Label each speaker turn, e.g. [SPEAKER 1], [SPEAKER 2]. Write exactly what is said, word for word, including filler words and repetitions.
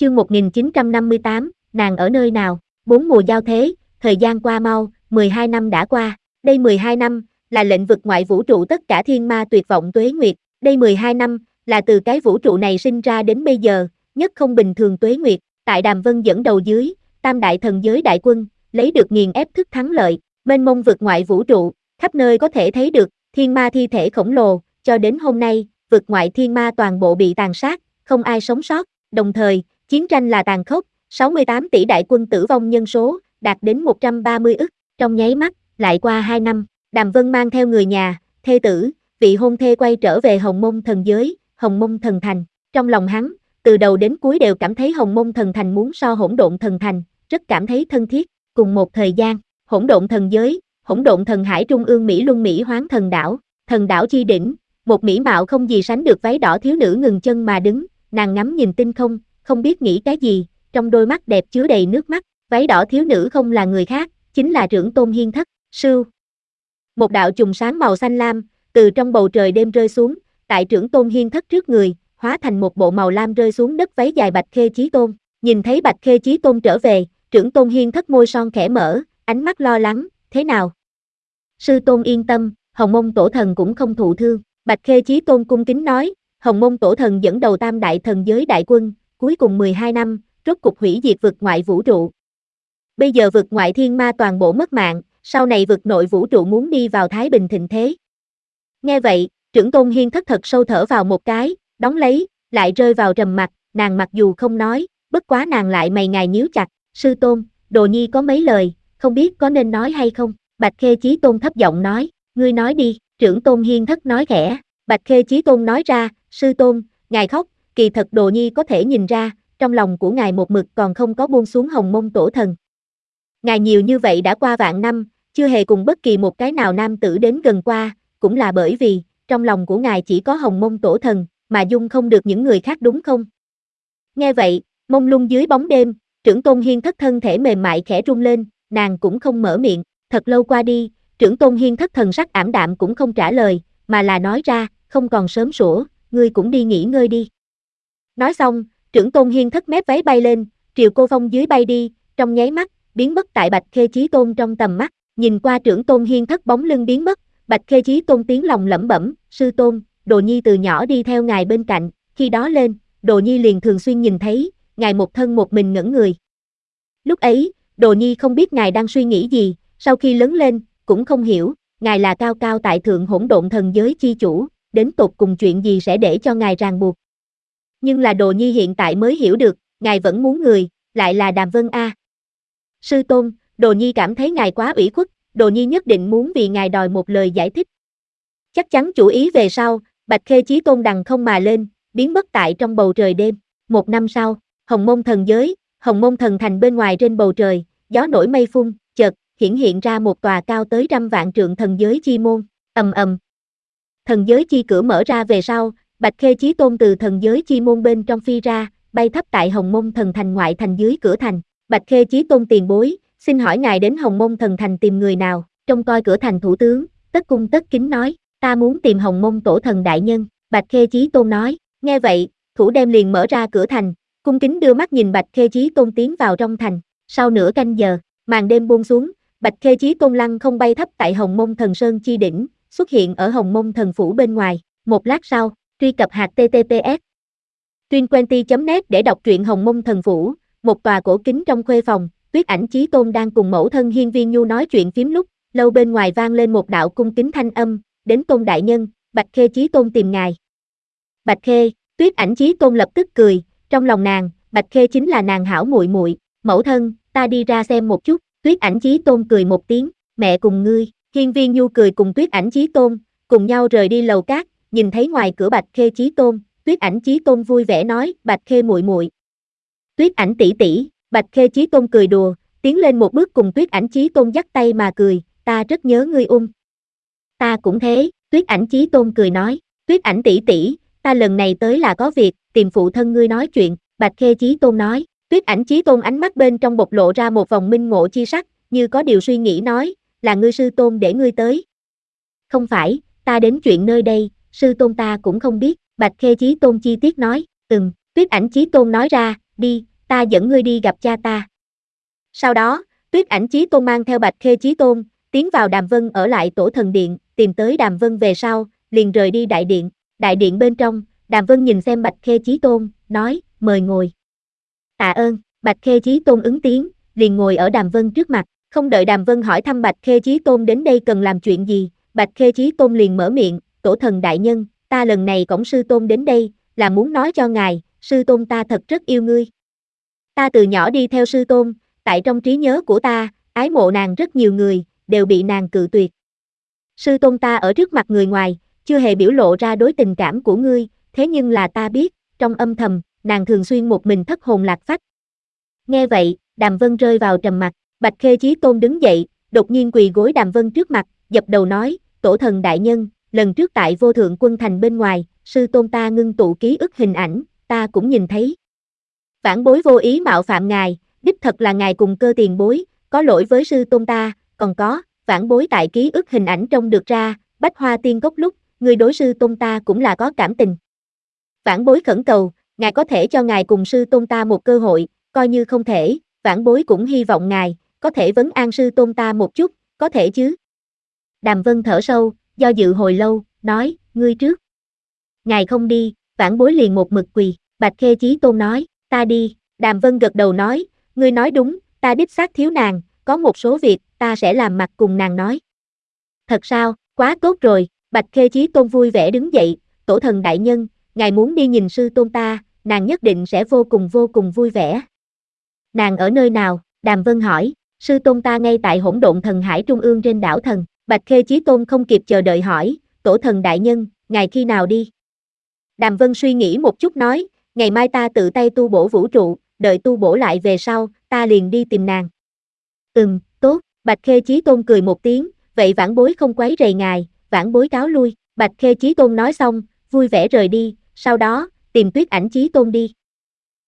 [SPEAKER 1] Chương một nghìn chín trăm năm mươi tám, nàng ở nơi nào? Bốn mùa giao thế, thời gian qua mau, mười hai năm đã qua. Đây mười hai năm, là lệnh vực ngoại vũ trụ tất cả thiên ma tuyệt vọng tuế nguyệt. Đây mười hai năm, là từ cái vũ trụ này sinh ra đến bây giờ, nhất không bình thường tuế nguyệt. Tại Đàm Vân dẫn đầu dưới, tam đại thần giới đại quân, lấy được nghiền ép thức thắng lợi, mênh mông vực ngoại vũ trụ, khắp nơi có thể thấy được, thiên ma thi thể khổng lồ, cho đến hôm nay, vực ngoại thiên ma toàn bộ bị tàn sát, không ai sống sót, đồng thời, chiến tranh là tàn khốc, sáu mươi tám tỷ đại quân tử vong nhân số, đạt đến một trăm ba mươi ức, trong nháy mắt, lại qua hai năm, Đàm Vân mang theo người nhà, thê tử, vị hôn thê quay trở về Hồng Mông thần giới, Hồng Mông thần thành, trong lòng hắn, từ đầu đến cuối đều cảm thấy Hồng Mông thần thành muốn so Hỗn Độn thần thành, rất cảm thấy thân thiết, cùng một thời gian, Hỗn Độn thần giới, Hỗn Độn thần hải trung ương Mỹ Luân Mỹ Hoán thần đảo, thần đảo chi đỉnh, một mỹ mạo không gì sánh được váy đỏ thiếu nữ ngừng chân mà đứng, nàng ngắm nhìn tinh không, không biết nghĩ cái gì, trong đôi mắt đẹp chứa đầy nước mắt, váy đỏ thiếu nữ không là người khác, chính là Trưởng Tôn Hiên Thất, sưu. Một đạo chùm sáng màu xanh lam, từ trong bầu trời đêm rơi xuống, tại Trưởng Tôn Hiên Thất trước người, hóa thành một bộ màu lam rơi xuống đất váy dài Bạch Khê Chí Tôn, nhìn thấy Bạch Khê Chí Tôn trở về, Trưởng Tôn Hiên Thất môi son khẽ mở, ánh mắt lo lắng, thế nào? Sư Tôn yên tâm, Hồng Mông Tổ Thần cũng không thụ thương, Bạch Khê Chí Tôn cung kính nói, Hồng Mông Tổ Thần dẫn đầu tam đại thần giới đại quân, cuối cùng mười hai năm, rốt cục hủy diệt vực ngoại vũ trụ. Bây giờ vực ngoại thiên ma toàn bộ mất mạng, sau này vực nội vũ trụ muốn đi vào thái bình thịnh thế. Nghe vậy, Trưởng Tôn Hiên Thất thật sâu thở vào một cái, đón lấy, lại rơi vào trầm mặc, nàng mặc dù không nói, bất quá nàng lại mày ngài nhíu chặt, sư tôn, đồ nhi có mấy lời, không biết có nên nói hay không, Bạch Khê Chí Tôn thấp giọng nói, ngươi nói đi, Trưởng Tôn Hiên Thất nói khẽ, Bạch Khê Chí Tôn nói ra, sư tôn, ngài khóc, kỳ thật đồ nhi có thể nhìn ra, trong lòng của ngài một mực còn không có buông xuống Hồng Mông Tổ Thần. Ngài nhiều như vậy đã qua vạn năm, chưa hề cùng bất kỳ một cái nào nam tử đến gần qua, cũng là bởi vì, trong lòng của ngài chỉ có Hồng Mông Tổ Thần, mà dung không được những người khác đúng không? Nghe vậy, mông lung dưới bóng đêm, Trưởng Tôn Hiên Thất thân thể mềm mại khẽ rung lên, nàng cũng không mở miệng, thật lâu qua đi, Trưởng Tôn Hiên Thất thần sắc ảm đạm cũng không trả lời, mà là nói ra, không còn sớm sủa, ngươi cũng đi nghỉ ngơi đi. Nói xong, Trưởng Tôn Hiên Thất mép váy bay lên, triều cô phong dưới bay đi, trong nháy mắt, biến mất tại Bạch Khê Chí Tôn trong tầm mắt, nhìn qua Trưởng Tôn Hiên Thất bóng lưng biến mất, Bạch Khê Chí Tôn tiếng lòng lẩm bẩm, sư tôn, đồ nhi từ nhỏ đi theo ngài bên cạnh, khi đó lên, đồ nhi liền thường xuyên nhìn thấy, ngài một thân một mình ngẩn người. Lúc ấy, đồ nhi không biết ngài đang suy nghĩ gì, sau khi lớn lên, cũng không hiểu, ngài là cao cao tại thượng Hỗn Độn thần giới chi chủ, đến tột cùng chuyện gì sẽ để cho ngài ràng buộc. Nhưng là đồ nhi hiện tại mới hiểu được, ngài vẫn muốn người, lại là Đàm Vân A. Sư tôn, đồ nhi cảm thấy ngài quá ủy khuất, đồ nhi nhất định muốn vì ngài đòi một lời giải thích. Chắc chắn chủ ý về sau, Bạch Khê Chí Tôn đằng không mà lên, biến mất tại trong bầu trời đêm. Một năm sau, Hồng Mông thần giới, Hồng Mông thần thành bên ngoài trên bầu trời, gió nổi mây phun, chợt hiển hiện ra một tòa cao tới trăm vạn trượng thần giới chi môn, ầm ầm. Thần giới chi cửa mở ra về sau, Bạch Khê Chí Tôn từ thần giới chi môn bên trong phi ra, bay thấp tại Hồng Mông thần thành ngoại thành dưới cửa thành. Bạch Khê Chí Tôn tiền bối, xin hỏi ngài đến Hồng Mông thần thành tìm người nào? Trông coi cửa thành thủ tướng, tất cung tất kính nói, ta muốn tìm Hồng Mông Tổ Thần đại nhân. Bạch Khê Chí Tôn nói, nghe vậy, thủ đem liền mở ra cửa thành, cung kính đưa mắt nhìn Bạch Khê Chí Tôn tiến vào trong thành. Sau nửa canh giờ, màn đêm buông xuống, Bạch Khê Chí Tôn lăng không bay thấp tại Hồng Mông thần sơn chi đỉnh, xuất hiện ở Hồng Mông thần phủ bên ngoài. Một lát sau, truy cập h t t p s tuyên twenty chấm net để đọc truyện Hồng Mông thần phủ. Một tòa cổ kính trong khuê phòng, Tuyết Ảnh Chí Tôn đang cùng mẫu thân Hiên Viên Nhu nói chuyện phím lúc, lâu bên ngoài vang lên một đạo cung kính thanh âm, đến Tôn đại nhân, Bạch Khê Chí Tôn tìm ngài. Bạch Khê, Tuyết Ảnh Chí Tôn lập tức cười, trong lòng nàng, Bạch Khê chính là nàng hảo muội muội, mẫu thân, ta đi ra xem một chút. Tuyết Ảnh Chí Tôn cười một tiếng, mẹ cùng ngươi. Hiên Viên Nhu cười cùng Tuyết Ảnh Chí Tôn, cùng nhau rời đi lầu cát, nhìn thấy ngoài cửa Bạch Khê Chí Tôn, Tuyết Ảnh Chí Tôn vui vẻ nói, Bạch Khê muội muội. Tuyết Ảnh tỷ tỷ, Bạch Khê Chí Tôn cười đùa, tiến lên một bước cùng Tuyết Ảnh Chí Tôn dắt tay mà cười, ta rất nhớ ngươi ung. Ta cũng thế, Tuyết Ảnh Chí Tôn cười nói, Tuyết Ảnh tỷ tỷ, ta lần này tới là có việc, tìm phụ thân ngươi nói chuyện. Bạch Khê Chí Tôn nói, Tuyết Ảnh Chí Tôn ánh mắt bên trong bộc lộ ra một vòng minh ngộ chi sắc, như có điều suy nghĩ nói, là ngươi sư tôn để ngươi tới. Không phải, ta đến chuyện nơi đây, sư tôn ta cũng không biết. Bạch Khê Chí Tôn chi tiết nói, ừm. Tuyết Ảnh Chí Tôn nói ra, đi, ta dẫn ngươi đi gặp cha ta. Sau đó, Tuyết Ảnh Chí Tôn mang theo Bạch Khê Chí Tôn, tiến vào Đàm Vân ở lại Tổ Thần Điện, tìm tới Đàm Vân về sau, liền rời đi đại điện. Đại điện bên trong, Đàm Vân nhìn xem Bạch Khê Chí Tôn, nói, mời ngồi. Tạ ơn, Bạch Khê Chí Tôn ứng tiếng, liền ngồi ở Đàm Vân trước mặt, không đợi Đàm Vân hỏi thăm Bạch Khê Chí Tôn đến đây cần làm chuyện gì, Bạch Khê Chí Tôn liền mở miệng, Tổ Thần đại nhân, ta lần này cõng sư tôn đến đây, là muốn nói cho ngài, sư tôn ta thật rất yêu ngươi. Ta từ nhỏ đi theo sư tôn, tại trong trí nhớ của ta, ái mộ nàng rất nhiều người, đều bị nàng cự tuyệt. Sư tôn ta ở trước mặt người ngoài, chưa hề biểu lộ ra đối tình cảm của ngươi, thế nhưng là ta biết, trong âm thầm, nàng thường xuyên một mình thất hồn lạc phách. Nghe vậy, Đàm Vân rơi vào trầm mặc, Bạch Khê Chí Tôn đứng dậy, đột nhiên quỳ gối Đàm Vân trước mặt, dập đầu nói, Tổ Thần đại nhân, lần trước tại Vô Thượng Quân Thành bên ngoài, sư tôn ta ngưng tụ ký ức hình ảnh, ta cũng nhìn thấy. Vãn bối vô ý mạo phạm ngài, đích thật là ngài cùng cơ tiền bối, có lỗi với sư tôn ta, còn có, vãn bối tại ký ức hình ảnh trông được ra, Bách Hoa Tiên Cốc lúc, người đối sư tôn ta cũng là có cảm tình. Vãn bối khẩn cầu, ngài có thể cho ngài cùng sư tôn ta một cơ hội, coi như không thể, vãn bối cũng hy vọng ngài, có thể vấn an sư tôn ta một chút, có thể chứ? Đàm Vân thở sâu, do dự hồi lâu, nói, ngươi trước. Ngài không đi, vãn bối liền một mực quỳ, Bạch Khê Chí Tôn nói, ta đi, Đàm Vân gật đầu nói, ngươi nói đúng, ta đích xác thiếu nàng, có một số việc, ta sẽ làm mặt cùng nàng nói. Thật sao, quá tốt rồi, Bạch Khê Chí Tôn vui vẻ đứng dậy, Tổ Thần đại nhân, ngài muốn đi nhìn sư tôn ta, nàng nhất định sẽ vô cùng vô cùng vui vẻ. Nàng ở nơi nào? Đàm Vân hỏi, sư tôn ta ngay tại Hỗn Độn Thần Hải trung ương trên đảo thần, Bạch Khê Chí Tôn không kịp chờ đợi hỏi, Tổ Thần đại nhân, ngài khi nào đi? Đàm Vân suy nghĩ một chút nói, ngày mai ta tự tay tu bổ vũ trụ, đợi tu bổ lại về sau, ta liền đi tìm nàng. Ừm, tốt, Bạch Khê Chí Tôn cười một tiếng, vậy vãn bối không quấy rầy ngài, vãn bối cáo lui, Bạch Khê Chí Tôn nói xong, vui vẻ rời đi, sau đó, tìm Tuyết Ảnh Chí Tôn đi.